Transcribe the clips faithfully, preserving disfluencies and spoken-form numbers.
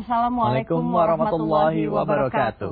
Assalamualaikum warahmatullahi wabarakatuh.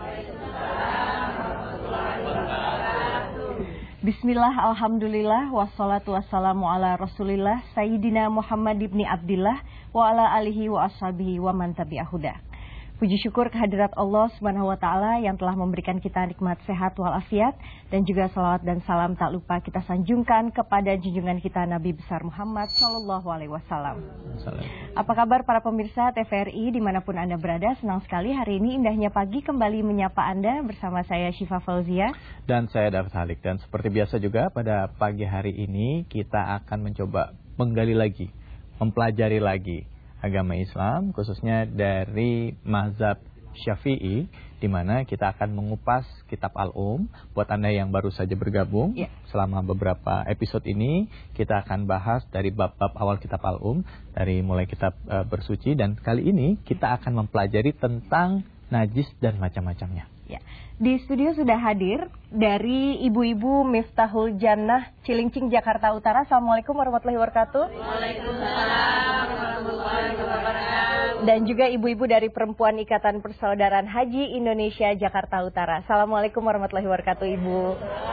Bismillah, alhamdulillah, wassalatu wassalamu ala rasulillah, Sayyidina Muhammad ibni Abdillah, wa ala alihi wa ashabihi wa man tabi'ahudah. Puji syukur kehadirat Allah Subhanahu wa Ta'ala yang telah memberikan kita nikmat sehat walafiat, dan juga salawat dan salam tak lupa kita sanjungkan kepada junjungan kita Nabi besar Muhammad Shallallahu Alaihi Wasallam. Apa kabar para pemirsa T V R I dimanapun Anda berada? Senang sekali hari ini indahnya pagi kembali menyapa Anda bersama saya Syifa Fauzia dan saya David Halik. Dan seperti biasa juga pada pagi hari ini kita akan mencoba menggali lagi, mempelajari lagi agama Islam, khususnya dari mazhab Syafi'i, di mana kita akan mengupas kitab Al-Um. Buat Anda yang baru saja bergabung, yeah. selama beberapa episode ini kita akan bahas dari bab-bab awal kitab Al-Um, dari mulai kitab uh, bersuci, dan kali ini kita akan mempelajari tentang najis dan macam-macamnya. Ya. Di studio sudah hadir dari ibu-ibu Miftahul Jannah Cilincing, Jakarta Utara. Assalamualaikum warahmatullahi wabarakatuh. Waalaikumsalam warahmatullahi wabarakatuh. Dan juga ibu-ibu dari Perempuan Ikatan Persaudaraan Haji Indonesia, Jakarta Utara. Assalamualaikum warahmatullahi wabarakatuh, Ibu.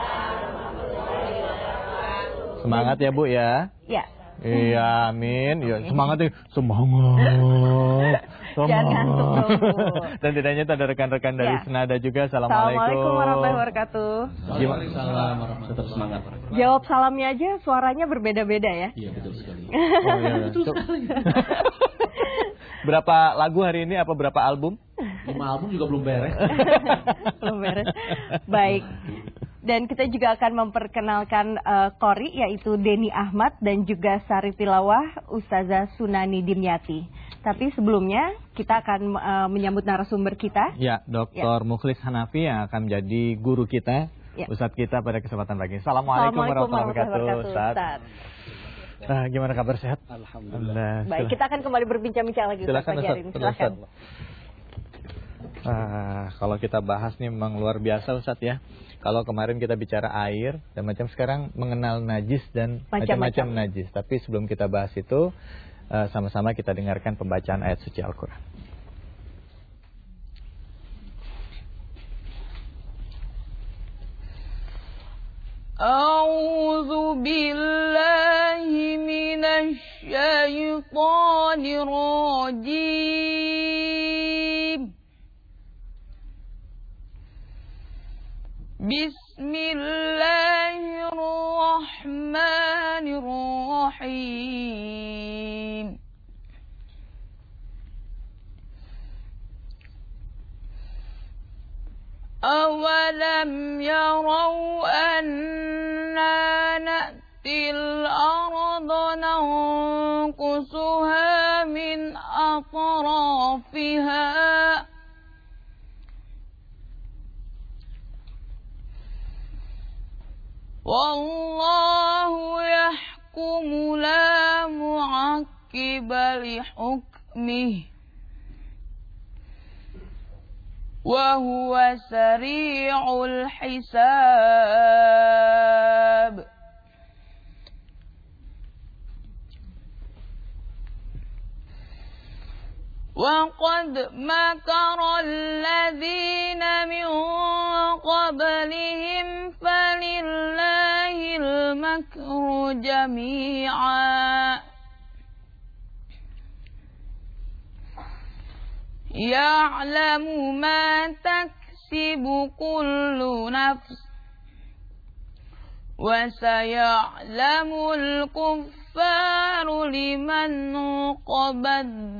Semangat ya, Bu ya. Ya. Iya, amin. Ya, semangat nih, semangat. Jangan ngantuk dong, Bu. Dan tidak hanya ada rekan-rekan dari ya. Senada juga. Assalamualaikum. Assalamualaikum warahmatullahi wabarakatuh. Waalaikumsalam warahmatullahi Semangat. Jawab salamnya aja suaranya berbeda-beda ya. Iya, betul sekali. Oh, iya. Betul sekali. Berapa lagu hari ini? Apa berapa album? Lima album juga belum beres. Belum beres. Baik. Dan kita juga akan memperkenalkan uh, Qori, yaitu Denny Ahmad, dan juga Sari Tilawah Ustazah Sunani Dimyati. Tapi sebelumnya kita akan uh, menyambut narasumber kita. Ya, Doktor Ya. Mukhlis Hanafi yang akan menjadi guru kita, ya. Ustadz kita pada kesempatan pagi. Assalamualaikum, Assalamualaikum warahmatullahi wabarakatuh. Ustadz. Nah, gimana kabar, sehat? Alhamdulillah. Baik, kita akan kembali berbincang-bincang lagi Ustadz pagi hari ini. Silakan. Ah, kalau kita bahas nih memang luar biasa Ustadz ya. Kalau kemarin kita bicara air dan macam, sekarang mengenal najis dan macam-macam najis. Tapi sebelum kita bahas itu, uh, sama-sama kita dengarkan pembacaan ayat suci Al-Quran. A'udzu billahi minasy syaithanir rajim. Bismillahirrahmanirrahim. Awalam yarau anna na'til arda nanqusuha min atrafiha Wallahu yahkumu la mu'aqqiba li hukmih wa huwa sari'ul hisab. Wa qad makara alladhina min qablihim falillahil makru jami'a ya'lamu ma taksibu kullu nafs wa saya'lamul kuffaru liman uqbad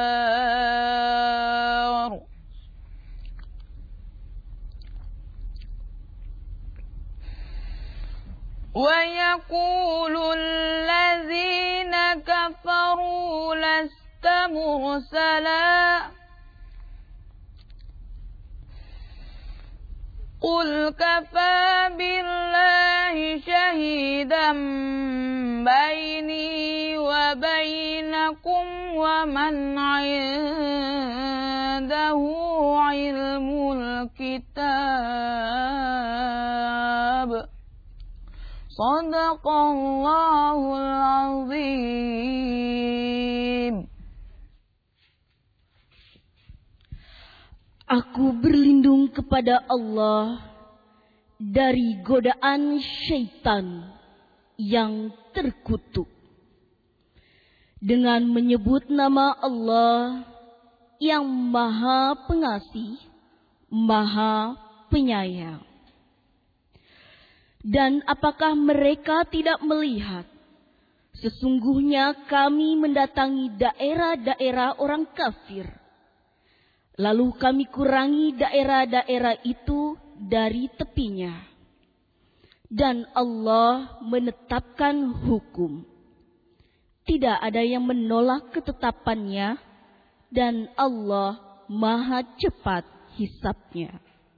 dar. Wa yaqulu allazina kafaru lasta mursala Qul kafa billahi shahidan baini wa bainakum wa man 'indahu 'ilmul kitab. Shadaqallahul 'azim. Aku berlindung kepada Allah dari godaan syaitan yang terkutuk dengan menyebut nama Allah yang Maha Pengasih, Maha Penyayang. Dan apakah mereka tidak melihat sesungguhnya kami mendatangi daerah-daerah orang kafir, lalu kami kurangi daerah-daerah itu dari tepinya. Dan Allah menetapkan hukum. Tidak ada yang menolak ketetapannya. Dan Allah Maha cepat hisabnya.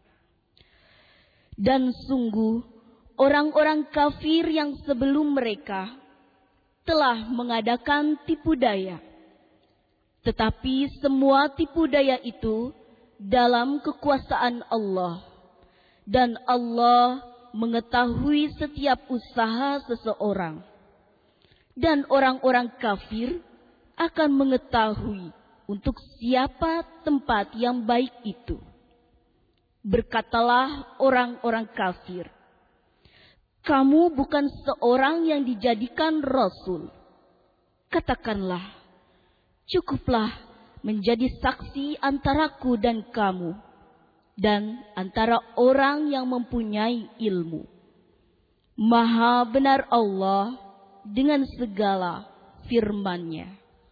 Dan sungguh orang-orang kafir yang sebelum mereka telah mengadakan tipu daya. Tetapi semua tipu daya itu dalam kekuasaan Allah. Dan Allah mengetahui setiap usaha seseorang. Dan orang-orang kafir akan mengetahui untuk siapa tempat yang baik itu. Berkatalah orang-orang kafir, kamu bukan seorang yang dijadikan rasul. Katakanlah, cukuplah menjadi saksi antaraku dan kamu, dan antara orang yang mempunyai ilmu. Maha benar Allah dengan segala firman-Nya.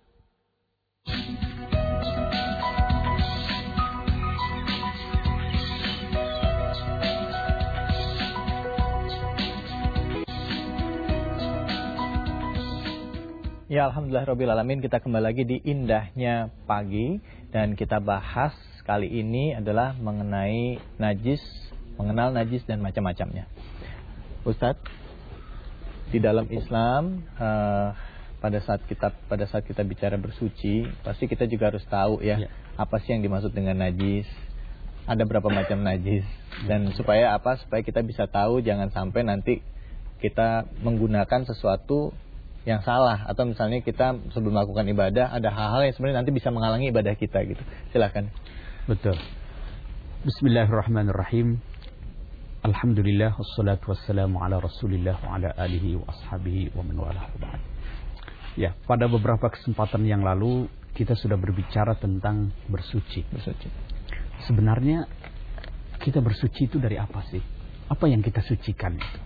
Ya, alhamdulillah alamin, kita kembali lagi di Indahnya Pagi dan kita bahas kali ini adalah mengenai najis, mengenal najis dan macam-macamnya. Ustadz, di dalam Islam uh, pada saat kita pada saat kita bicara bersuci, pasti kita juga harus tahu ya, ya. Apa sih yang dimaksud dengan najis? Ada berapa macam najis? Dan supaya apa? Supaya kita bisa tahu jangan sampai nanti kita menggunakan sesuatu yang salah, atau misalnya kita sebelum melakukan ibadah ada hal-hal yang sebenarnya nanti bisa menghalangi ibadah kita gitu. Silakan. Betul. Bismillahirrahmanirrahim. Alhamdulillah wassalatu wassalamu ala Rasulillah wa ala alihi wa ashabihi wa man walah. Ya, pada beberapa kesempatan yang lalu kita sudah berbicara tentang bersuci. Bersuci. Sebenarnya kita bersuci itu dari apa sih? Apa yang kita sucikan itu?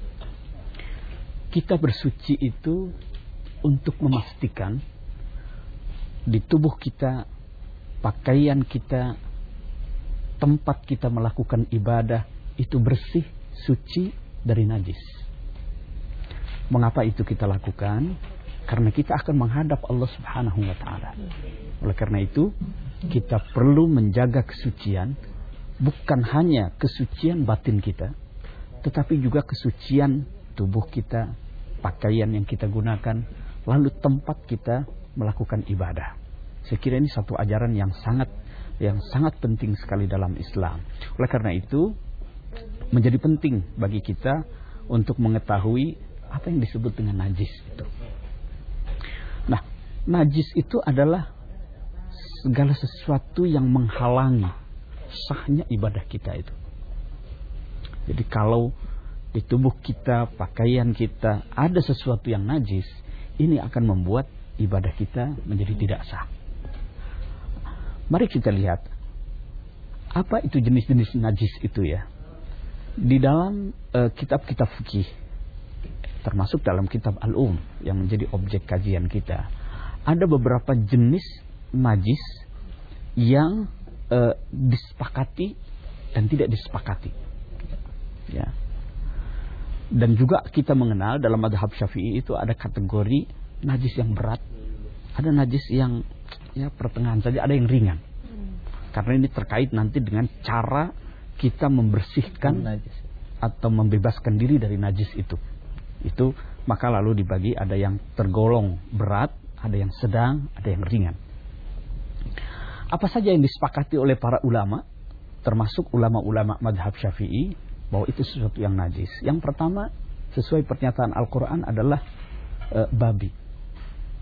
Kita bersuci itu untuk memastikan di tubuh kita, pakaian kita, tempat kita melakukan ibadah itu bersih, suci dari najis. Mengapa itu kita lakukan? Karena kita akan menghadap Allah Subhanahu wa taala. Oleh karena itu, kita perlu menjaga kesucian, bukan hanya kesucian batin kita, tetapi juga kesucian tubuh kita, pakaian yang kita gunakan, lalu tempat kita melakukan ibadah. Saya kira ini satu ajaran yang sangat yang sangat penting sekali dalam Islam. Oleh karena itu, menjadi penting bagi kita untuk mengetahui apa yang disebut dengan najis itu. Nah, najis itu adalah segala sesuatu yang menghalangi sahnya ibadah kita itu. Jadi kalau di tubuh kita, pakaian kita ada sesuatu yang najis, ini akan membuat ibadah kita menjadi tidak sah. Mari kita lihat apa itu jenis-jenis najis itu ya. Di dalam uh, kitab-kitab fikih, termasuk dalam kitab Al-Um yang menjadi objek kajian kita, ada beberapa jenis najis yang uh, disepakati dan tidak disepakati. Ya. Dan juga kita mengenal dalam mazhab Syafi'i itu ada kategori najis yang berat, ada najis yang ya pertengahan saja, ada yang ringan. Karena ini terkait nanti dengan cara kita membersihkan najis atau membebaskan diri dari najis itu. Itu maka lalu dibagi, ada yang tergolong berat, ada yang sedang, ada yang ringan. Apa saja yang disepakati oleh para ulama, termasuk ulama-ulama mazhab Syafi'i, bahwa itu sesuatu yang najis. Yang pertama, sesuai pernyataan Al-Quran adalah e, babi.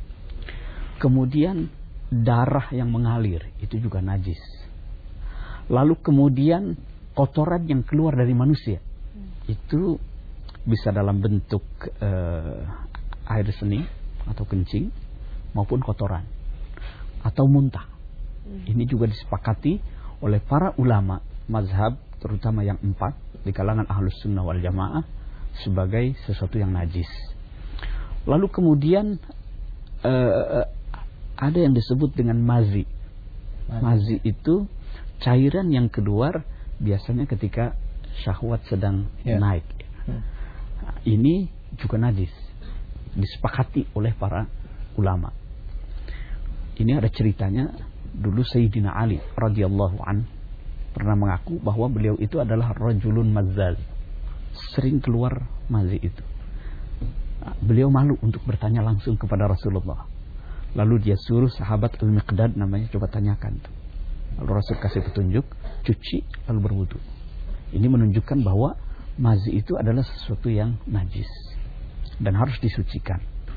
Kemudian darah yang mengalir, itu juga najis. Lalu kemudian kotoran yang keluar dari manusia itu bisa dalam bentuk uh, air seni atau kencing maupun kotoran atau muntah. Ini juga disepakati oleh para ulama mazhab, terutama yang empat di kalangan ahlus sunnah wal jamaah, sebagai sesuatu yang najis. Lalu kemudian uh, ada yang disebut dengan mazi. Mazi itu cairan yang keluar biasanya ketika syahwat sedang ya. naik. Hmm. Nah, ini juga najis, disepakati oleh para ulama. Ini ada ceritanya, dulu Sayyidina Ali radhiyallahu an pernah mengaku bahwa beliau itu adalah rajulun mazzal, sering keluar mazi itu. Nah, beliau malu untuk bertanya langsung kepada Rasulullah. Lalu dia suruh sahabat Al-Miqdad namanya, coba tanyakan. Lalu Rasul kasih petunjuk, cuci lalu berwudu. Ini menunjukkan bahwa mazi itu adalah sesuatu yang najis dan harus disucikan.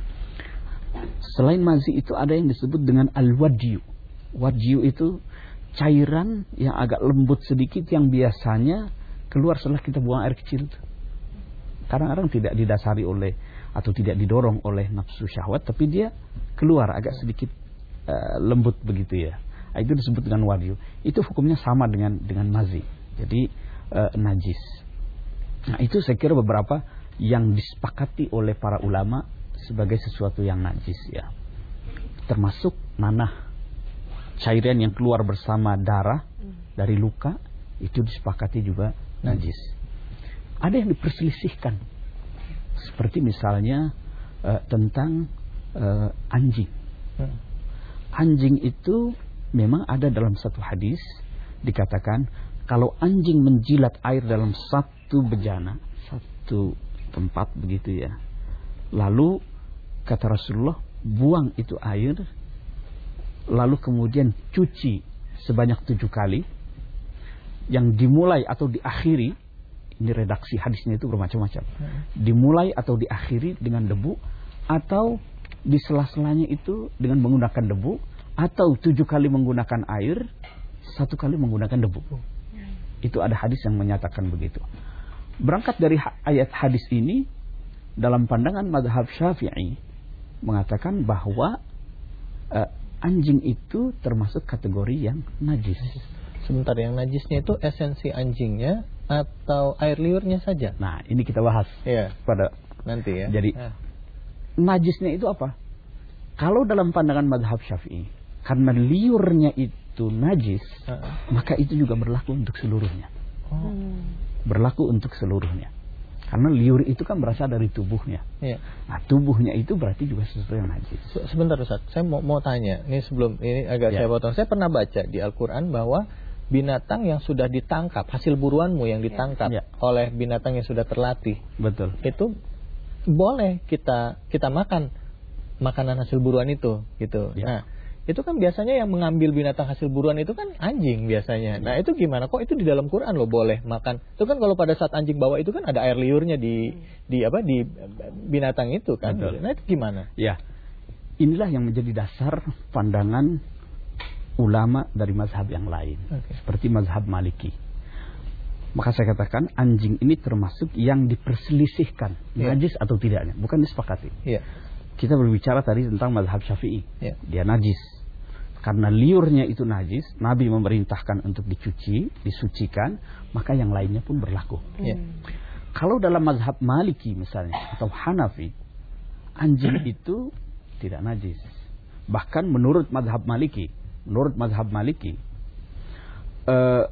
Selain mazi itu ada yang disebut dengan al-wadyu. Wadyu itu cairan yang agak lembut sedikit yang biasanya keluar setelah kita buang air kecil. Kadang-kadang tidak didasari oleh atau tidak didorong oleh nafsu syahwat, tapi dia keluar agak sedikit uh, lembut begitu ya. Itu disebut dengan wadyu. Itu hukumnya sama dengan dengan mazi. Jadi uh, najis. Nah, itu saya kira beberapa yang disepakati oleh para ulama sebagai sesuatu yang najis ya. Termasuk nanah, cairan yang keluar bersama darah dari luka, itu disepakati juga najis. Ada yang diperselisihkan, seperti misalnya uh, tentang uh, anjing. Anjing itu memang ada dalam satu hadis dikatakan kalau anjing menjilat air dalam satu bejana, satu tempat begitu ya, lalu kata Rasulullah buang itu air, lalu kemudian cuci sebanyak tujuh kali, yang dimulai atau diakhiri, ini redaksi hadisnya itu bermacam-macam, dimulai atau diakhiri dengan debu, atau di sela-selanya itu dengan menggunakan debu, atau tujuh kali menggunakan air, satu kali menggunakan debu. Itu ada hadis yang menyatakan begitu. Berangkat dari ayat hadis ini, dalam pandangan mazhab Syafi'i mengatakan bahwa uh, anjing itu termasuk kategori yang najis. Sebentar, yang najisnya itu esensi anjingnya atau air liurnya saja? Nah, ini kita bahas ya, pada nanti ya. Jadi ya. Najisnya itu apa? Kalau dalam pandangan mazhab Syafi'i, karena liurnya itu najis, uh -uh. maka itu juga berlaku untuk seluruhnya. Oh. Berlaku untuk seluruhnya. Karena liur itu kan berasal dari tubuhnya. Ya. Nah, tubuhnya itu berarti juga sesuatu yang najis. Sebentar Ustaz, saya mau mau tanya. Ini sebelum ini agak ya. saya potong. Saya pernah baca di Al-Qur'an bahwa binatang yang sudah ditangkap, hasil buruanmu yang ditangkap ya. oleh binatang yang sudah terlatih. Betul. Itu boleh kita kita makan makanan hasil buruan itu, gitu. Ya. Nah, itu kan biasanya yang mengambil binatang hasil buruan itu kan anjing biasanya. Nah, itu gimana? Kok itu di dalam Quran loh boleh makan? Itu kan kalau pada saat anjing bawa itu kan ada air liurnya di di apa di binatang itu kan. Betul. Nah, itu gimana? Ya. Inilah yang menjadi dasar pandangan ulama dari mazhab yang lain. Okay. Seperti mazhab Maliki. Maka saya katakan anjing ini termasuk yang diperselisihkan, yeah. najis atau tidaknya, bukan disepakati. Yeah. Kita berbicara tadi tentang mazhab Syafi'i. Yeah. Dia najis. Karena liurnya itu najis, Nabi memerintahkan untuk dicuci, disucikan, maka yang lainnya pun berlaku. Yeah. Kalau dalam mazhab Maliki misalnya atau Hanafi, anjing itu tidak najis. Bahkan menurut mazhab Maliki, menurut mazhab Maliki, uh,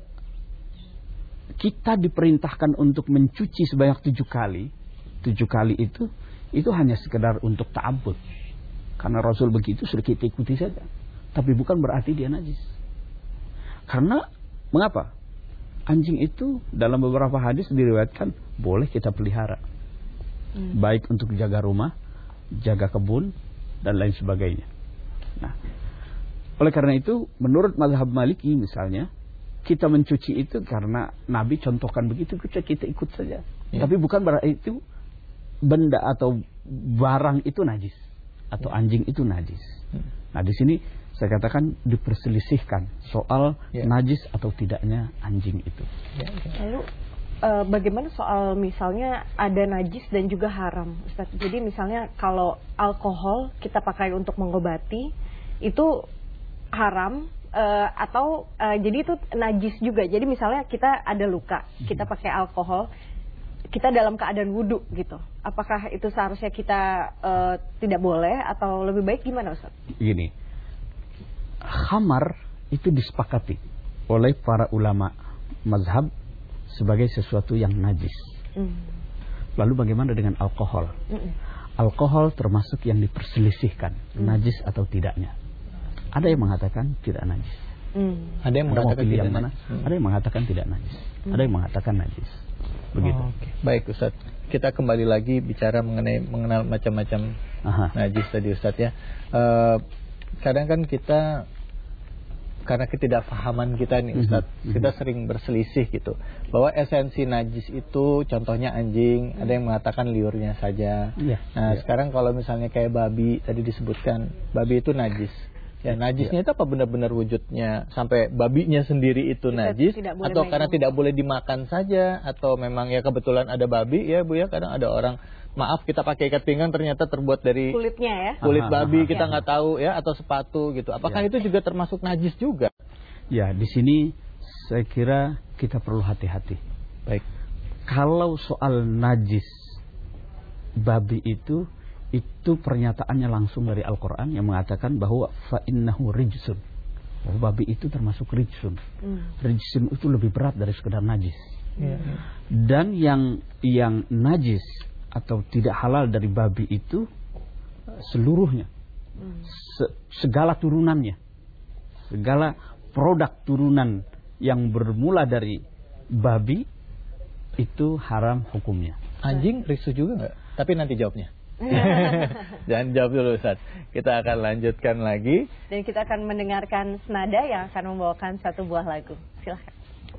kita diperintahkan untuk mencuci sebanyak tujuh kali. Tujuh kali itu, itu hanya sekedar untuk ta'abbud. Karena Rasul begitu, sudah kita ikuti saja. Tapi bukan berarti dia najis. Karena, mengapa? Anjing itu dalam beberapa hadis diriwayatkan boleh kita pelihara. Hmm. Baik untuk jaga rumah, jaga kebun, dan lain sebagainya. Nah, oleh karena itu, menurut mazhab Maliki misalnya, kita mencuci itu karena Nabi contohkan begitu, kita ikut saja. Ya. Tapi bukan berarti itu benda atau barang itu najis atau ya. anjing itu najis. Hmm. Nah, di sini saya katakan diperselisihkan soal ya. najis atau tidaknya anjing itu. Ya, ya. Lalu uh, bagaimana soal misalnya ada najis dan juga haram, Ustaz? Jadi misalnya kalau alkohol kita pakai untuk mengobati itu haram, uh, atau uh, jadi itu najis juga. Jadi misalnya kita ada luka, kita pakai alkohol, kita dalam keadaan wudhu gitu. Apakah itu seharusnya kita uh, tidak boleh atau lebih baik gimana, Ustaz? Gini. Khamar itu disepakati oleh para ulama mazhab sebagai sesuatu yang najis. Mm. Lalu bagaimana dengan alkohol? Mm. Alkohol termasuk yang diperselisihkan, mm. najis atau tidaknya. Ada yang mengatakan tidak najis. Mm. Ada yang mengatakan tidak yang mana? Mm. Ada yang mengatakan tidak najis. Mm. Ada yang mengatakan najis. Begitu. Oh, okay. Baik, Ustaz. Kita kembali lagi bicara mengenai mengenal macam-macam najis tadi, Ustaz ya. Uh, Kadang kan kita karena ketidakfahaman kita nih Ustaz, mm-hmm. kita sering berselisih gitu bahwa esensi najis itu contohnya anjing, ada yang mengatakan liurnya saja. Yeah. Nah, yeah. sekarang kalau misalnya kayak babi tadi disebutkan, babi itu najis. Ya, najisnya yeah. itu apa benar-benar wujudnya sampai babinya sendiri itu najis, atau karena tidak boleh dimakan saja, atau memang ya kebetulan ada babi ya Bu ya, kadang ada orang maaf kita pakai ikat pinggang ternyata terbuat dari kulitnya ya, kulit aha, babi aha, kita nggak ya. tahu ya, atau sepatu gitu. Apakah ya. itu juga termasuk najis juga? Ya, di sini saya kira kita perlu hati-hati. Baik. Kalau soal najis babi itu itu pernyataannya langsung dari Al-Qur'an yang mengatakan bahwa fa innahu rijsun. Bahwa babi itu termasuk rijsun. Hmm. Rijsun itu lebih berat dari sekedar najis. Hmm. Dan yang yang najis atau tidak halal dari babi itu seluruhnya, Se segala turunannya, segala produk turunan yang bermula dari babi itu haram hukumnya. Anjing risu juga nggak? Tapi nanti jawabnya. Jangan jawab dulu, Ustaz. Kita akan lanjutkan lagi. Dan kita akan mendengarkan senada yang akan membawakan satu buah lagu. Silahkan.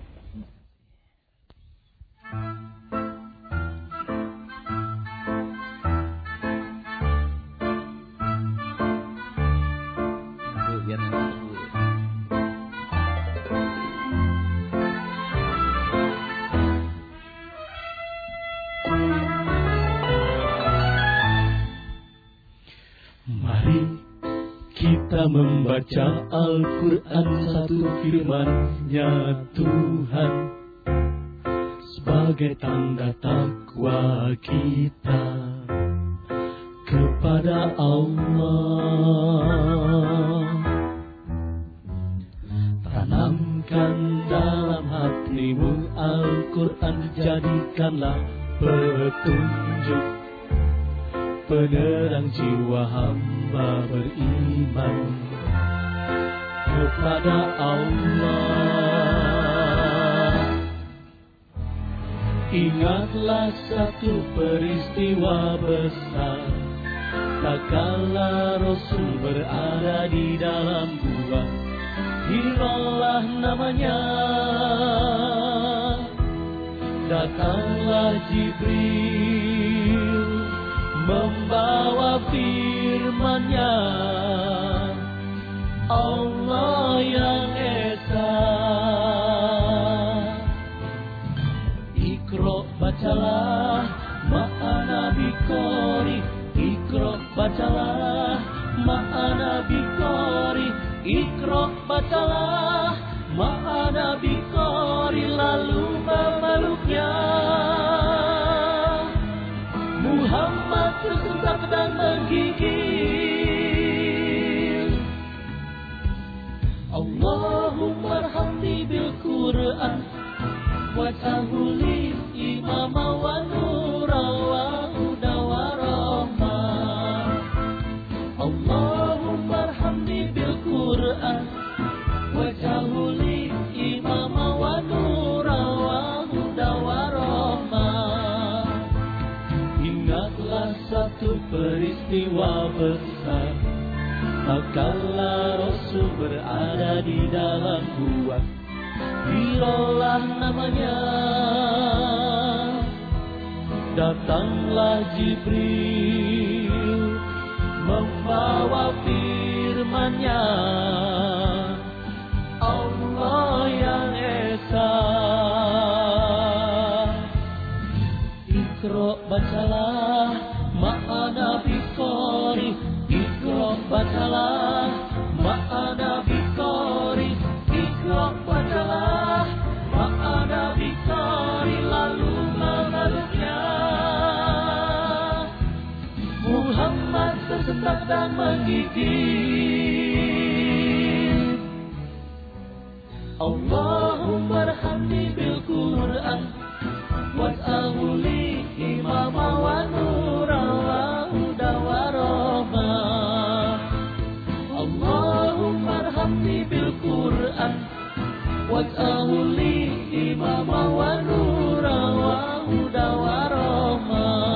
Kita membaca Al-Quran, satu firman-Nya Tuhan sebagai tanda takwa kita kepada Allah. Tanamkan dalam hatimu Al-Quran, jadikanlah petunjuk penerang jiwa hamba beriman kepada Allah. Ingatlah satu peristiwa besar, tak kala Rasul berada di dalam gua, Hirallah namanya. Datanglah Jibril membawa firman-Nya, Allah yang Esa. Iqra bacalah ma'ana biqori, Iqra bacalah ma'ana biqori, Iqra bacalah ma'ana biqori, lalu memeluknya. Muhammad tersentak dan menggigil. Allahumma arhamni bil Qur'an waj'alhu li imama wa nura wa huda wa rahmah. Allahumma arhamni bil Qur'an waj'alhu li imama wa nura wa huda wa rahmah. Ingatlah satu peristiwa besar, tak kala Rasul berada di dalam gua, Hirallah namanya. Datanglah Jibril membawa firman-Nya, Muhammad tersentak dan menggigit. Allahumma arhamni bil Qur'an waj'alhu li imama wa nura wa huda wa rahmah. Allahumma arhamni bil Qur'an waj'alhu li imama wa nura wa huda wa rahmah.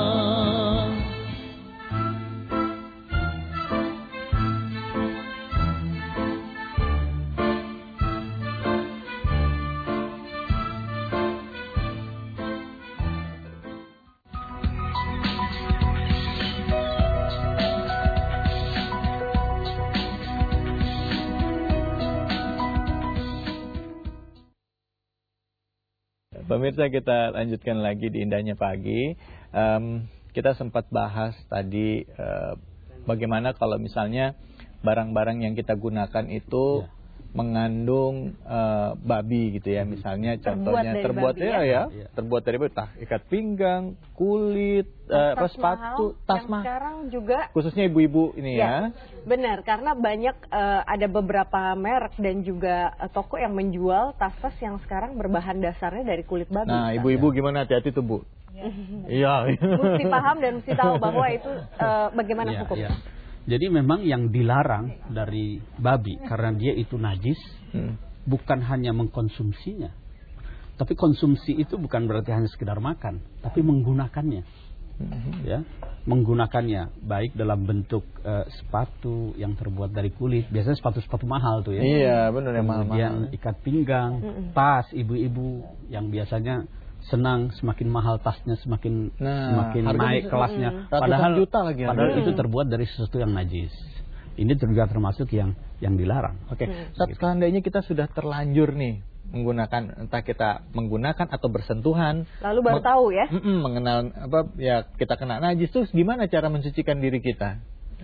Pemirsa, kita lanjutkan lagi di Indahnya Pagi. Um, kita sempat bahas tadi uh, bagaimana kalau misalnya barang-barang yang kita gunakan itu ya. mengandung uh, babi gitu ya. Misalnya contohnya terbuat, terbuat ya, ya, ya, terbuat dari babi, tah, ikat pinggang, kulit, uh, tas sepatu, mahal, tas yang mahal. Sekarang juga khususnya ibu-ibu ini ya. ya. Benar, karena banyak uh, ada beberapa merek dan juga uh, toko yang menjual tas-tas yang sekarang berbahan dasarnya dari kulit babi. Nah, ibu-ibu gimana, hati-hati tuh Bu. Iya. Ya. Mesti paham dan mesti tahu bahwa itu uh, bagaimana ya, hukumnya. Ya. Jadi memang yang dilarang dari babi karena dia itu najis, hmm. bukan hanya mengkonsumsinya, tapi konsumsi itu bukan berarti hanya sekedar makan, tapi menggunakannya, hmm. ya, menggunakannya baik dalam bentuk uh, sepatu yang terbuat dari kulit, biasanya sepatu-sepatu mahal tuh ya, iya benar ya, kemudian ikat pinggang, hmm. tas ibu-ibu yang biasanya senang semakin mahal tasnya semakin nah, semakin naik kelasnya, padahal juta lagi padahal hmm. itu terbuat dari sesuatu yang najis. Ini juga termasuk yang yang dilarang. Oke, okay. Saat gitu. Seandainya kita sudah terlanjur nih menggunakan, entah kita menggunakan atau bersentuhan, lalu baru tahu ya, mengenal apa ya, kita kena najis, terus gimana cara mensucikan diri kita?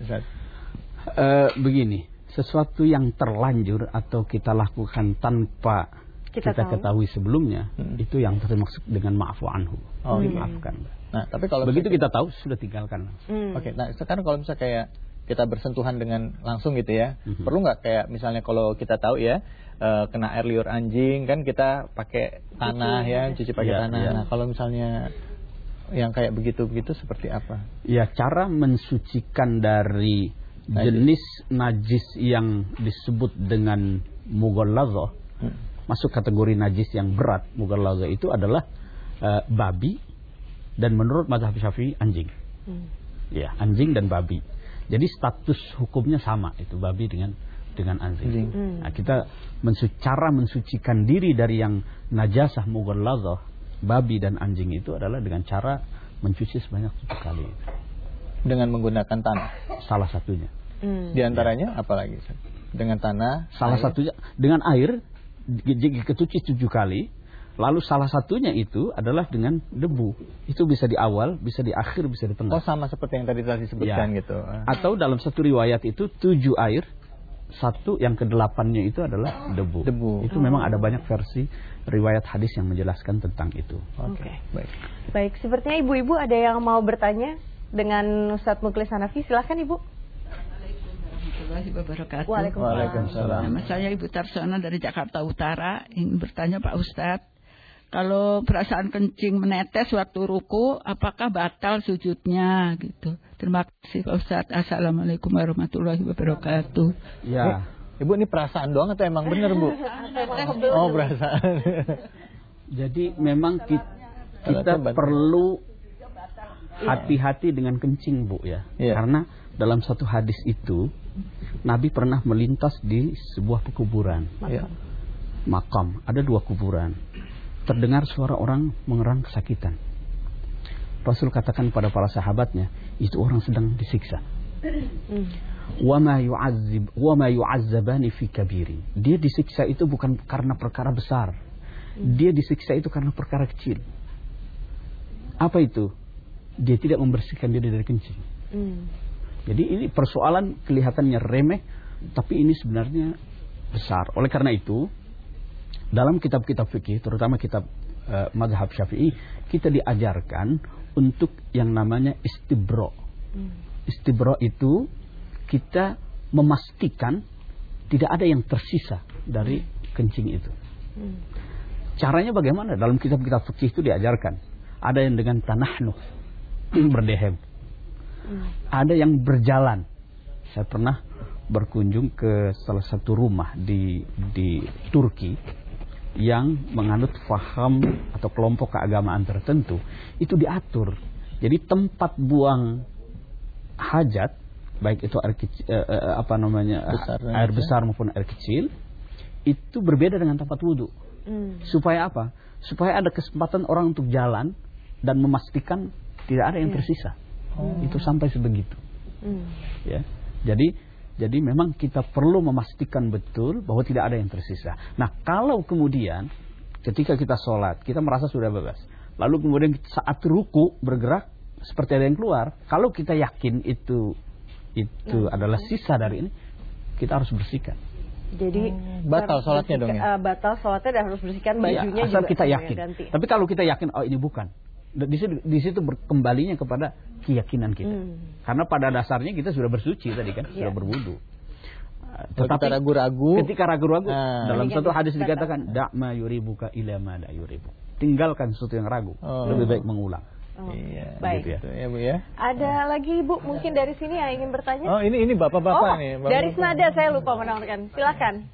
Uh, begini, sesuatu yang terlanjur atau kita lakukan tanpa kita, kita tahu. ketahui sebelumnya, hmm. itu yang termasuk dengan ma'fu anhu, oh, dimaafkan. Nah, tapi kalau begitu kita tahu sudah tinggalkan. Hmm. Oke, okay. Nah sekarang kalau misalnya kayak kita bersentuhan dengan langsung gitu ya, hmm. perlu nggak kayak misalnya kalau kita tahu ya uh, kena air liur anjing kan kita pakai tanah cuci, ya, cuci pakai ya, tanah. Ya. Nah kalau misalnya yang kayak begitu-begitu seperti apa? Ya, cara mensucikan dari najis. jenis najis yang disebut dengan mughalladhah. Hmm. Masuk kategori najis yang berat, mughalladhah itu adalah uh, babi dan menurut mazhab Syafi'i anjing. Hmm. Ya, anjing dan babi. Jadi status hukumnya sama, itu babi dengan dengan anjing. Hmm. Nah, kita mensu cara mensucikan diri dari yang najasah mughalladhah, babi dan anjing itu adalah dengan cara mencuci sebanyak tujuh kali. Dengan menggunakan tanah. Salah satunya. Hmm. Di antaranya ya. Apalagi? Dengan tanah. Salah air. satunya dengan air. Kecuci tujuh kali. Lalu salah satunya itu adalah dengan debu. Itu bisa di awal, bisa di akhir, bisa di tengah. Oh, sama seperti yang tadi tadi disebutkan ya. gitu. Atau dalam satu riwayat itu tujuh air, satu yang kedelapannya itu adalah debu. Debu. Itu oh. memang ada banyak versi riwayat hadis yang menjelaskan tentang itu. Oke. Okay. Baik. Baik, sepertinya ibu-ibu ada yang mau bertanya dengan Ustadz Mukhlis Hanafi. Silakan Ibu. Warahmatullahi wabarakatuh. Waalaikumsalam. Nama saya Ibu Tarsona dari Jakarta Utara. Ingin bertanya Pak Ustadz, kalau perasaan kencing menetes waktu ruku, apakah batal sujudnya gitu? Terima kasih Pak Ustadz. Assalamualaikum warahmatullahi wabarakatuh. Ya, Ibu ini perasaan doang atau emang benar Bu? Oh, perasaan. Jadi memang kita, kita perlu hati-hati dengan kencing Bu ya. ya. Karena dalam satu hadis itu Nabi pernah melintas di sebuah kuburan, ya. makam. Ada dua kuburan. Terdengar suara orang mengerang kesakitan. Rasul katakan pada para sahabatnya, itu orang sedang disiksa. Wa ma yu'azzib wa ma yu'azzabani fi kabiri. Dia disiksa itu bukan karena perkara besar. Dia disiksa itu karena perkara kecil. Apa itu? Dia tidak membersihkan diri dari kencing. Hmm. Jadi ini persoalan kelihatannya remeh, tapi ini sebenarnya besar. Oleh karena itu, dalam kitab-kitab fikih, terutama kitab uh, mazhab Syafi'i, kita diajarkan untuk yang namanya istibro. Istibra itu kita memastikan tidak ada yang tersisa dari kencing itu. Caranya bagaimana? Dalam kitab-kitab fikih itu diajarkan. Ada yang dengan tanahnuh, berdehem. Ada yang berjalan. Saya pernah berkunjung ke salah satu rumah di di Turki yang menganut faham atau kelompok keagamaan tertentu. Itu diatur. Jadi tempat buang hajat, baik itu air kecil, eh, eh, apa namanya besar, air besar maupun air kecil, itu berbeda dengan tempat wudhu. Hmm. Supaya apa? Supaya ada kesempatan orang untuk jalan dan memastikan tidak ada yang tersisa. Oh. Itu sampai sebegitu. Hmm. Ya, jadi jadi memang kita perlu memastikan betul bahwa tidak ada yang tersisa. Nah, kalau kemudian ketika kita sholat kita merasa sudah bebas, lalu kemudian saat ruku bergerak seperti ada yang keluar, kalau kita yakin itu itu nah, adalah sisa dari ini, kita harus bersihkan. Jadi hmm, batal sholatnya dong ya? Uh, batal sholatnya dan harus bersihkan bajunya ya, asal juga. Kita yakin. Ganti. Tapi kalau kita yakin, oh ini bukan, di situ, di situ kembalinya kepada keyakinan kita. Hmm. Karena pada dasarnya kita sudah bersuci tadi kan, yeah. sudah berwudu. Tetapi kita ragu-ragu, ketika ragu-ragu, nah, dalam satu hadis dikatakan, da'ma yuribuka ila ma da yuribu. Tinggalkan sesuatu yang ragu, oh. lebih baik mengulang. Oh, iya, baik. Gitu ya. Ya, Bu ya. Ada lagi Ibu mungkin dari sini yang ingin bertanya? Oh, ini ini Bapak-bapak oh, nih. Bapak dari Senada saya lupa menawarkan. Silakan.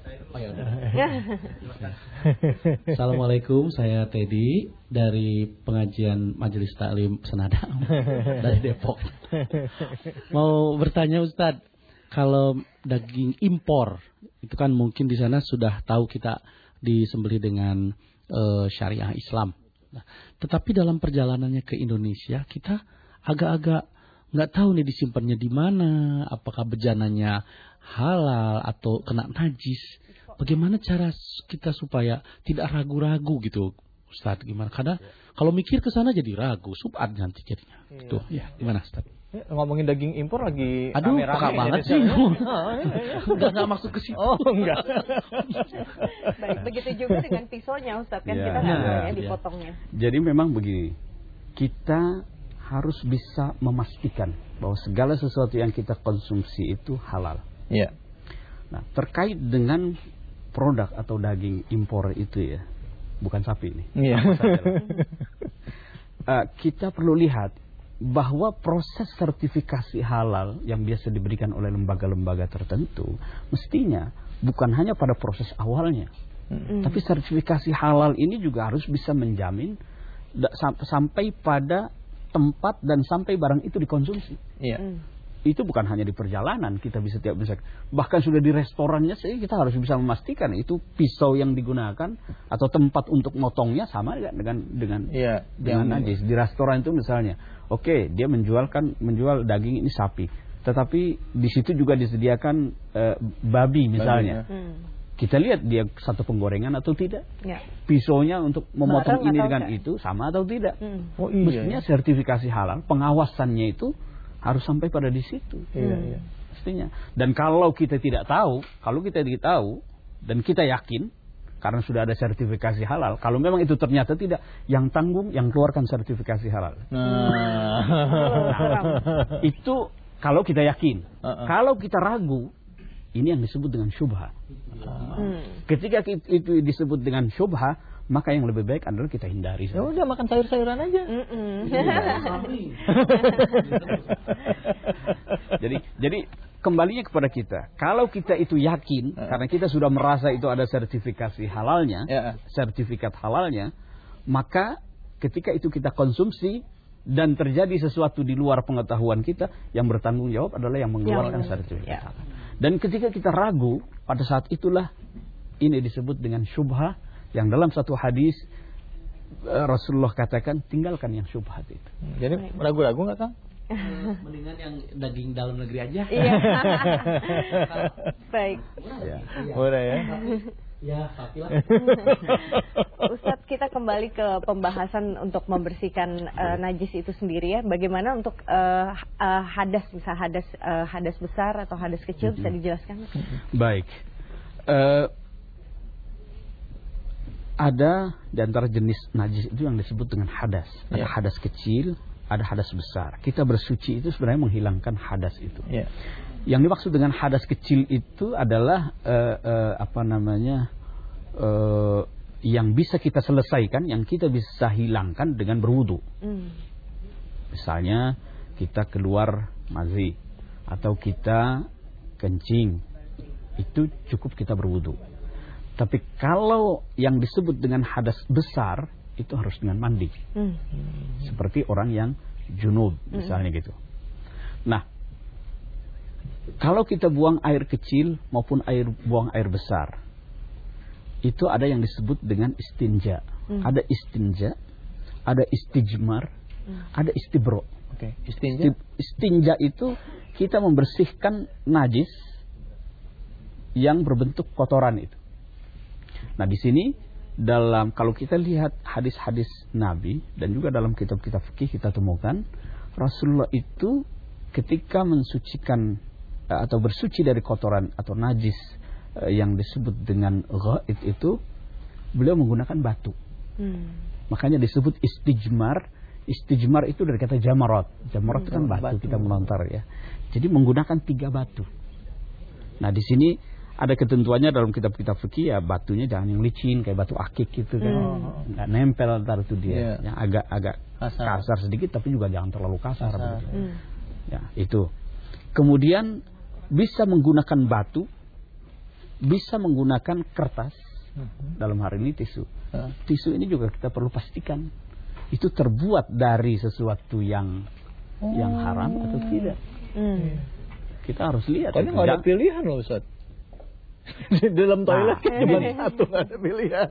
Assalamualaikum, saya Teddy dari pengajian Majelis Taklim Senada dari Depok. Mau bertanya Ustadz, kalau daging impor itu kan mungkin di sana sudah tahu kita disembelih dengan uh, syariah Islam. Nah, tetapi dalam perjalanannya ke Indonesia kita agak-agak nggak tahu nih disimpannya di mana, apakah bejananya halal atau kena najis. Bagaimana cara kita supaya tidak ragu-ragu gitu, Ustaz? Gimana? Karena kalau mikir ke sana jadi ragu, subad nanti jadinya. Iya. Tuh, ya gimana Ustaz? Ya, ngomongin daging impor lagi aduh, rame-rame peka banget sih. Enggak enggak masuk ke situ. Oh, enggak. Baik, begitu juga dengan pisaunya Ustaz, kan ya, kita nggak tahu ya dipotongnya. Jadi memang begini, kita harus bisa memastikan bahwa segala sesuatu yang kita konsumsi itu halal. Iya. Nah, terkait dengan produk atau daging impor itu ya, bukan sapi ini. Iya. uh, kita perlu lihat bahwa proses sertifikasi halal yang biasa diberikan oleh lembaga-lembaga tertentu mestinya bukan hanya pada proses awalnya, mm-hmm. tapi sertifikasi halal ini juga harus bisa menjamin sampai pada tempat dan sampai barang itu dikonsumsi. Iya. Mm. Itu bukan hanya di perjalanan kita bisa tiap bisa, bahkan sudah di restorannya sih kita harus bisa memastikan itu pisau yang digunakan atau tempat untuk motongnya sama dengan dengan iya, dengan najis. Di restoran itu misalnya, oke okay, dia menjualkan menjual daging ini sapi, tetapi di situ juga disediakan uh, babi misalnya. Babi, ya. hmm. Kita lihat dia satu penggorengan atau tidak, ya. Pisaunya untuk memotong Marang ini dengan enggak? Itu sama atau tidak. Hmm. Oh, iya, mestinya sertifikasi halal pengawasannya itu harus sampai pada di situ. Iya, hmm. iya. Mestinya. Dan kalau kita tidak tahu, kalau kita tidak tahu dan kita yakin karena sudah ada sertifikasi halal, kalau memang itu ternyata tidak, yang tanggung yang keluarkan sertifikasi halal. Nah, nah itu kalau kita yakin. Uh-uh. Kalau kita ragu, ini yang disebut dengan syubha. Hmm. Ketika itu disebut dengan syubha, maka yang lebih baik adalah kita hindari. Ya udah makan sayur-sayuran aja. jadi jadi kembalinya kepada kita. Kalau kita itu yakin, uh. karena kita sudah merasa itu ada sertifikasi halalnya, yeah. sertifikat halalnya, maka ketika itu kita konsumsi dan terjadi sesuatu di luar pengetahuan kita, yang bertanggung jawab adalah yang mengeluarkan yeah. sertifikat yeah. halal. Dan ketika kita ragu, pada saat itulah ini disebut dengan syubhah, yang dalam satu hadis Rasulullah katakan tinggalkan yang syubhat itu. Jadi ragu-ragu nggak Kang? Mendingan yang daging dalam negeri aja. Iya. Baik. Ya. Murah ya. Ya, sapi lah. Ustadz, kita kembali ke pembahasan untuk membersihkan uh, najis itu sendiri ya. Bagaimana untuk uh, uh, hadas, misal hadas uh, hadas besar atau hadas kecil, bisa dijelaskan? Baik. Uh, ada di antara jenis najis itu yang disebut dengan hadas. Ada ya. hadas kecil, ada hadas besar. Kita bersuci itu sebenarnya menghilangkan hadas itu. Yeah. Yang dimaksud dengan hadas kecil itu adalah uh, uh, apa namanya uh, yang bisa kita selesaikan, yang kita bisa hilangkan dengan berwudu. Mm. Misalnya kita keluar mazi atau kita kencing, itu cukup kita berwudu. Tapi kalau yang disebut dengan hadas besar itu harus dengan mandi. Hmm. Seperti orang yang junub misalnya hmm. gitu. Nah, kalau kita buang air kecil maupun air buang air besar, itu ada yang disebut dengan istinja. Hmm. Ada istinja, ada istijmar, hmm. ada istibro. Oke, okay. Istinja. Istinja itu kita membersihkan najis yang berbentuk kotoran itu. Nah, di sini dalam kalau kita lihat hadis-hadis Nabi dan juga dalam kitab-kitab fikih kita temukan Rasulullah itu ketika mensucikan atau bersuci dari kotoran atau najis yang disebut dengan ghaid itu, beliau menggunakan batu. Hmm. Makanya disebut istijmar. Istijmar itu dari kata jamarat. Jamarat hmm, itu kan batu, batu kita melontar ya. Jadi menggunakan tiga batu. Nah, di sini ada ketentuannya dalam kitab-kitab fikih ya, batunya jangan yang licin kayak batu akik gitu kan. Hmm. Nggak nempel antar itu dia. Yeah. Yang agak-agak kasar. kasar sedikit tapi juga jangan terlalu kasar, kasar. Hmm. Ya, itu. Kemudian bisa menggunakan batu, bisa menggunakan kertas. Hmm. Dalam hal ini tisu. Hmm. Tisu ini juga kita perlu pastikan itu terbuat dari sesuatu yang oh. yang haram atau tidak. Hmm. Kita harus lihat. Karena nggak ada pilihan loh Ustaz. Di dalam toilet nah. cuma satu, nggak ada pilihan.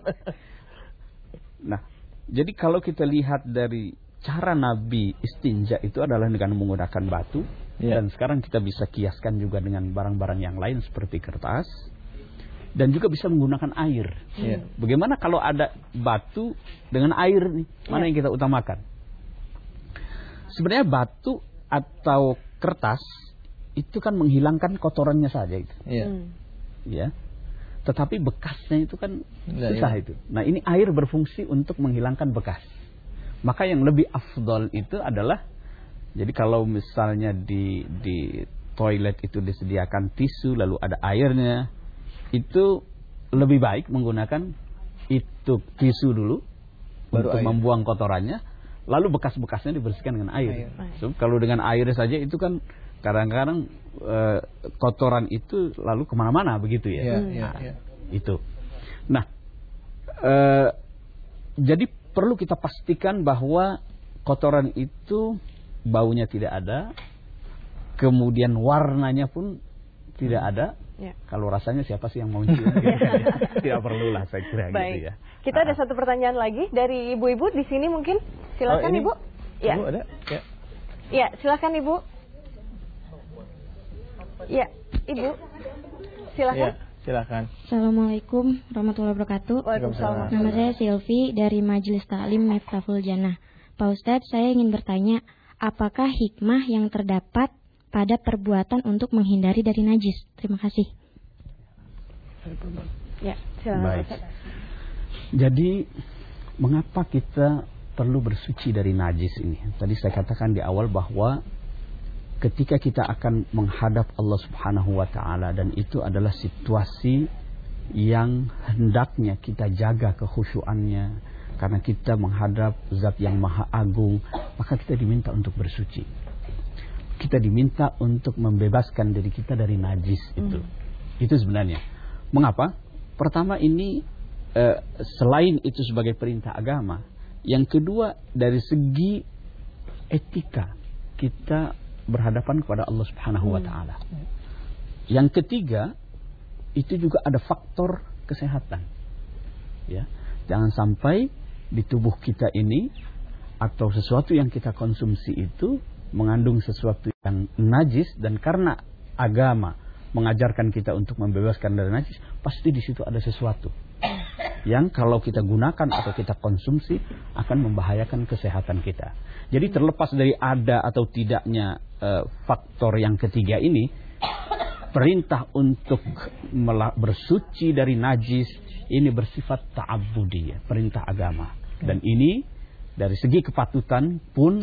Nah, jadi kalau kita lihat dari cara Nabi istinja itu adalah dengan menggunakan batu, yeah. dan sekarang kita bisa kiaskan juga dengan barang-barang yang lain seperti kertas, dan juga bisa menggunakan air. Yeah. Bagaimana kalau ada batu dengan air nih? Mana yeah. yang kita utamakan? Sebenarnya batu atau kertas itu kan menghilangkan kotorannya saja itu. Yeah. Hmm. Ya, tetapi bekasnya itu kan susah ya. Itu. Nah, ini air berfungsi untuk menghilangkan bekas. Maka yang lebih afdal itu adalah, jadi kalau misalnya di di toilet itu disediakan tisu lalu ada airnya, itu lebih baik menggunakan itu tisu dulu baru untuk air. Membuang kotorannya, lalu bekas-bekasnya dibersihkan dengan air. air. So, kalau dengan air saja itu kan kadang-kadang e, kotoran itu lalu kemana-mana begitu ya. Yeah, yeah, nah, yeah. Itu. Nah, e, jadi perlu kita pastikan bahwa kotoran itu baunya tidak ada, kemudian warnanya pun tidak ada. Yeah. Kalau rasanya siapa sih yang mau cium? Tidak perlulah saya kira. Baik. Gitu ya. Kita ada satu pertanyaan lagi dari ibu-ibu di sini mungkin. Silakan oh, Ibu. Ya. Ibu ada? Ya. Ya, silakan Ibu. Ya, Ibu. Silakan. Ya, silakan. Assalamualaikum warahmatullahi wabarakatuh. Waalaikumsalam. Nama saya Silvi dari Majelis Ta'lim Miftahul Jannah. Pak Ustadz, saya ingin bertanya, apakah hikmah yang terdapat pada perbuatan untuk menghindari dari najis? Terima kasih. Ya, silakan. Baik. Jadi, mengapa kita perlu bersuci dari najis ini? Tadi saya katakan di awal bahwa ketika kita akan menghadap Allah Subhanahu wa taala, dan itu adalah situasi yang hendaknya kita jaga kekhusyuannya karena kita menghadap Zat yang Maha Agung, maka kita diminta untuk bersuci. Kita diminta untuk membebaskan diri kita dari najis itu. Hmm. Itu sebenarnya. Mengapa? Pertama ini eh, selain itu sebagai perintah agama, yang kedua dari segi etika kita berhadapan kepada Allah Subhanahu wa taala. Hmm. Yang ketiga, itu juga ada faktor kesehatan. Ya. Jangan sampai di tubuh kita ini atau sesuatu yang kita konsumsi itu mengandung sesuatu yang najis, dan karena agama mengajarkan kita untuk membebaskan dari najis, pasti di situ ada sesuatu yang kalau kita gunakan atau kita konsumsi akan membahayakan kesehatan kita. Jadi terlepas dari ada atau tidaknya uh, faktor yang ketiga ini, perintah untuk bersuci dari najis ini bersifat ta'abbudiyah, perintah agama. Dan ini dari segi kepatutan pun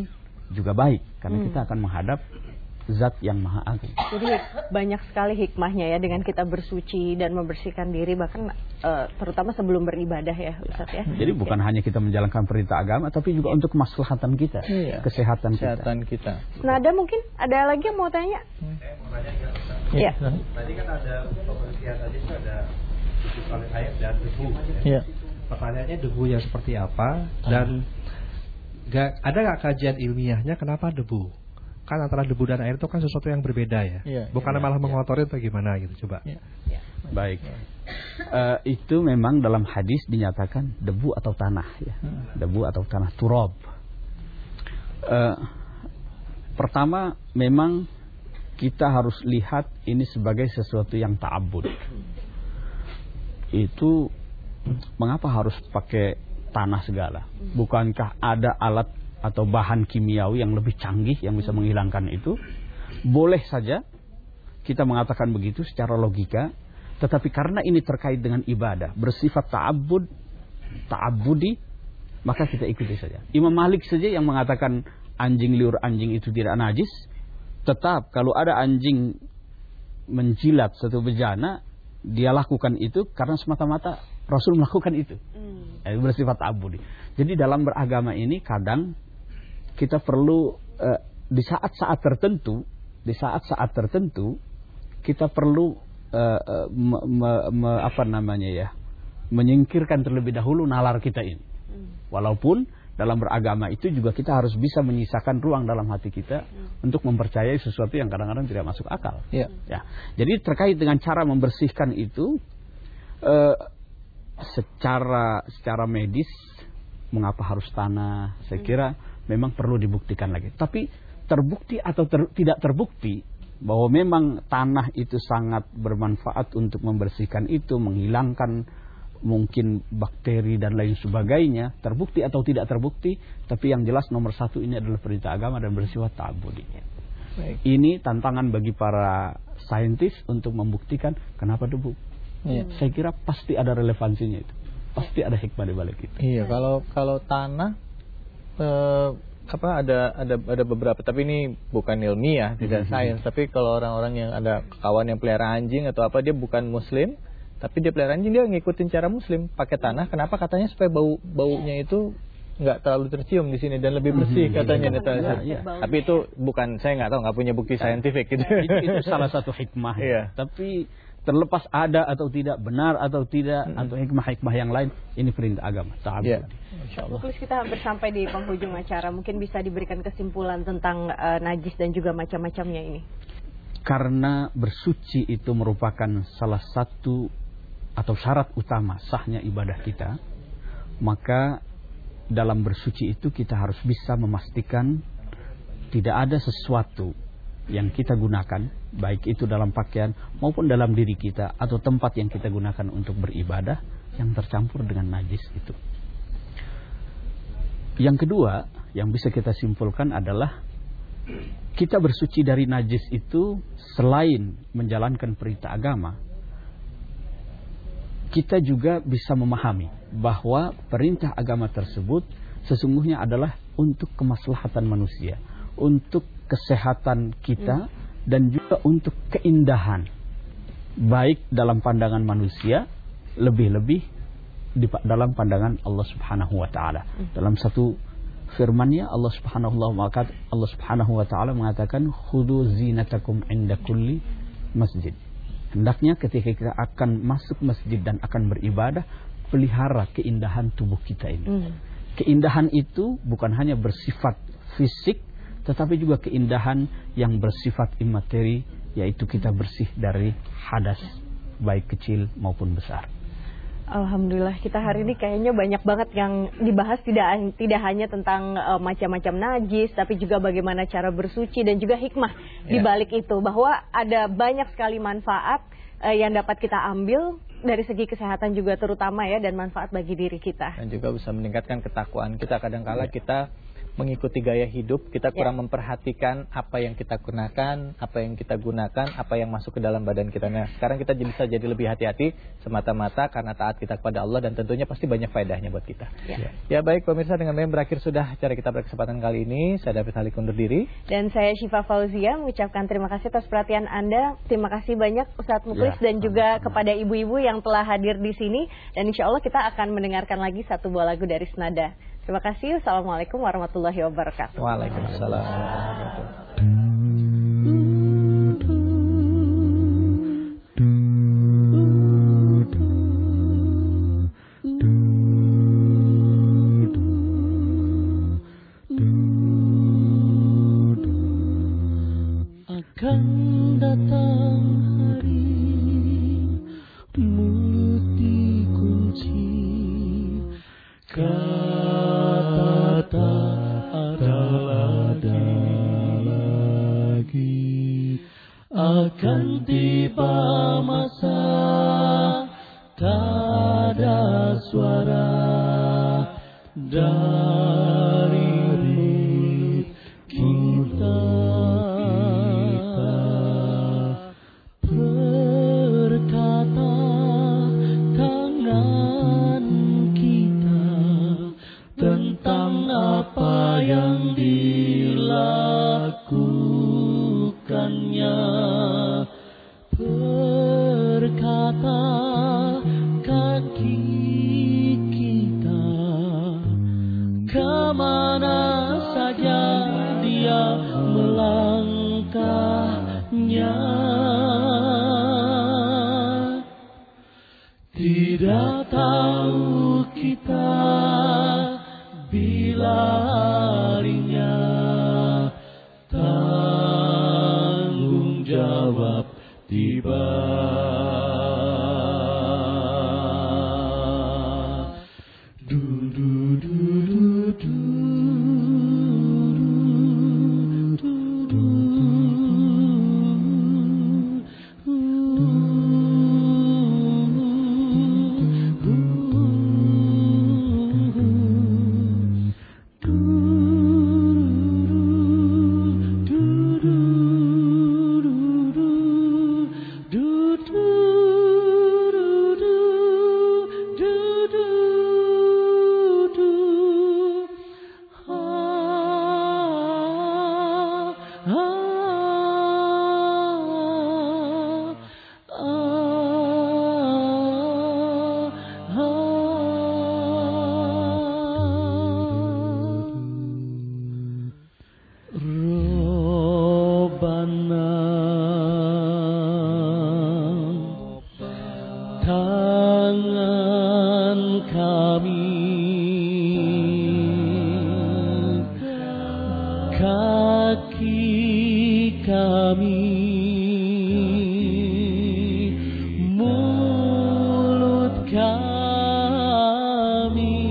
juga baik karena Hmm. kita akan menghadap Zat yang Maha Agung. Jadi banyak sekali hikmahnya ya dengan kita bersuci dan membersihkan diri bahkan uh, terutama sebelum beribadah ya Ustaz ya. Jadi bukan hanya kita menjalankan perintah agama tapi juga untuk kemaslahatan kita, Iya. kesehatan, Kesehatan kita. kita. Nada mungkin ada lagi yang mau tanya? Iya. Tadi kan ada pembersihan tadi itu ada suci oleh air dan debu. Iya. Pertanyaannya debu yang seperti apa dan gak, ada nggak kajian ilmiahnya kenapa debu? Kan antara debu dan air itu kan sesuatu yang berbeda ya. Iya, Bukannya iya, malah iya. mengotori atau gimana gitu coba. Iya. Baik. Uh, itu memang dalam hadis dinyatakan debu atau tanah ya. Debu atau tanah turab. Uh, pertama memang kita harus lihat ini sebagai sesuatu yang ta'abbud. Itu mengapa harus pakai tanah segala? Bukankah ada alat atau bahan kimiawi yang lebih canggih yang bisa menghilangkan itu? Boleh saja kita mengatakan begitu secara logika, tetapi karena ini terkait dengan ibadah, bersifat ta'abbud, ta'abbudi, maka kita ikuti saja. Imam Malik saja yang mengatakan anjing liur anjing itu tidak najis, tetap kalau ada anjing menjilat satu bejana, dia lakukan itu karena semata-mata Rasul melakukan itu. Hmm. Ya, bersifat ta'abbudi. Jadi dalam beragama ini kadang kita perlu uh, di saat-saat tertentu, di saat-saat tertentu kita perlu uh, uh, me, me, me, apa namanya ya, menyingkirkan terlebih dahulu nalar kita ini. Hmm. Walaupun dalam beragama itu juga kita harus bisa menyisakan ruang dalam hati kita hmm. untuk mempercayai sesuatu yang kadang-kadang tidak masuk akal. Ya. Ya. Jadi terkait dengan cara membersihkan itu, uh, secara secara medis, mengapa harus tanah? Saya kira hmm. memang perlu dibuktikan lagi. Tapi terbukti atau ter, tidak terbukti bahwa memang tanah itu sangat bermanfaat untuk membersihkan itu, menghilangkan mungkin bakteri dan lain sebagainya, terbukti atau tidak terbukti, tapi yang jelas nomor satu ini adalah perintah agama dan bersifat ta'abbudi. Ini tantangan bagi para saintis untuk membuktikan kenapa debu. Ya. Saya kira pasti ada relevansinya itu, pasti ada hikmah di balik itu. Iya, kalau kalau tanah eh, apa ada ada ada beberapa, tapi ini bukan ilmiah, tidak Mm-hmm. sains, tapi kalau orang-orang yang ada kawan yang pelihara anjing atau apa, dia bukan muslim, tapi dia pelihara anjing, dia ngikutin cara muslim, pakai tanah. Kenapa? Katanya supaya bau baunya itu nggak terlalu tercium di sini dan lebih bersih katanya. Ya, ya. Tapi itu bukan, saya nggak tahu, nggak punya bukti saintifik gitu. Itu, itu salah satu hikmah. Iya. Tapi terlepas ada atau tidak, benar atau tidak, Mm-hmm. atau hikmah-hikmah yang lain, ini perintah agama. Iya. Terus kita hampir sampai di penghujung acara, mungkin bisa diberikan kesimpulan tentang uh, najis dan juga macam-macamnya ini. Karena bersuci itu merupakan salah satu atau syarat utama sahnya ibadah kita, maka dalam bersuci itu kita harus bisa memastikan tidak ada sesuatu yang kita gunakan, baik itu dalam pakaian maupun dalam diri kita atau tempat yang kita gunakan untuk beribadah, yang tercampur dengan najis itu. Yang kedua yang bisa kita simpulkan adalah kita bersuci dari najis itu selain menjalankan perintah agama, kita juga bisa memahami bahwa perintah agama tersebut sesungguhnya adalah untuk kemaslahatan manusia, untuk kesehatan kita, dan juga untuk keindahan, baik dalam pandangan manusia, lebih-lebih di dalam pandangan Allah Subhanahu wa taala. Dalam satu firman-Nya Allah Subhanahu Allah Subhanahu wa taala mengatakan, "Khudhu zinatakum inda kulli masjid." Hendaknya ketika kita akan masuk masjid dan akan beribadah, pelihara keindahan tubuh kita ini. Mm. Keindahan itu bukan hanya bersifat fisik, tetapi juga keindahan yang bersifat imateri, yaitu kita bersih dari hadas, baik kecil maupun besar. Alhamdulillah, kita hari ini kayaknya banyak banget yang dibahas, tidak tidak hanya tentang uh, macam-macam najis, tapi juga bagaimana cara bersuci dan juga hikmah yeah. di balik itu, bahwa ada banyak sekali manfaat uh, yang dapat kita ambil dari segi kesehatan juga terutama ya, dan manfaat bagi diri kita. Dan juga bisa meningkatkan ketakwaan kita. Kadang-kala kita mengikuti gaya hidup, kita kurang ya. memperhatikan apa yang kita gunakan, apa yang kita gunakan, apa yang masuk ke dalam badan kita. Nah, sekarang kita bisa jadi lebih hati-hati semata-mata karena taat kita kepada Allah dan tentunya pasti banyak faedahnya buat kita. Ya, ya baik pemirsa, dengan yang berakhir sudah acara kita pada kesempatan kali ini. Saya David Halik undur diri. Dan saya Syifa Fauzia mengucapkan terima kasih atas perhatian Anda. Terima kasih banyak Ustadz Mukhlis ya, dan juga sama-sama kepada ibu-ibu yang telah hadir di sini. Dan insya Allah kita akan mendengarkan lagi satu buah lagu dari Senada. Terima kasih. Assalamualaikum warahmatullahi wabarakatuh. Waalaikumsalam. Akan datang hari mulut dikunci, kata tak ada lagi. Akan tiba masa tak ada suara dari mulut kita. Apa yang dilakukannya, berkata kaki kita, kemana saja dia melangkahnya. Tidak tahu kita bila harinya tanggung jawab tiba. Du du du du du. Tangan kami, kaki kami, mulut kami,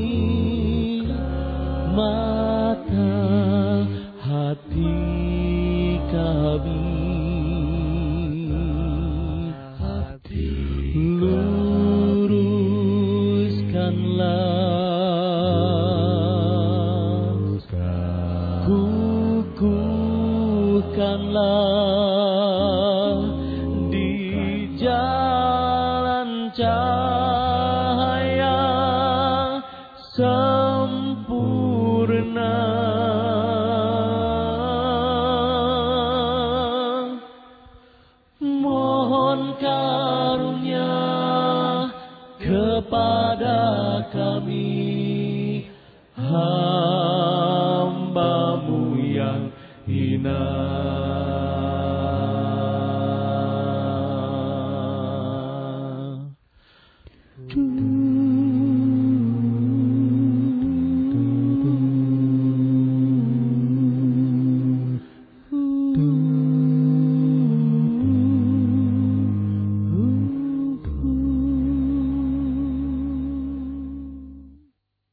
mata hati kami. Kukuhkanlah di jalan cahaya sempurna. Mohon karunia kepada kami.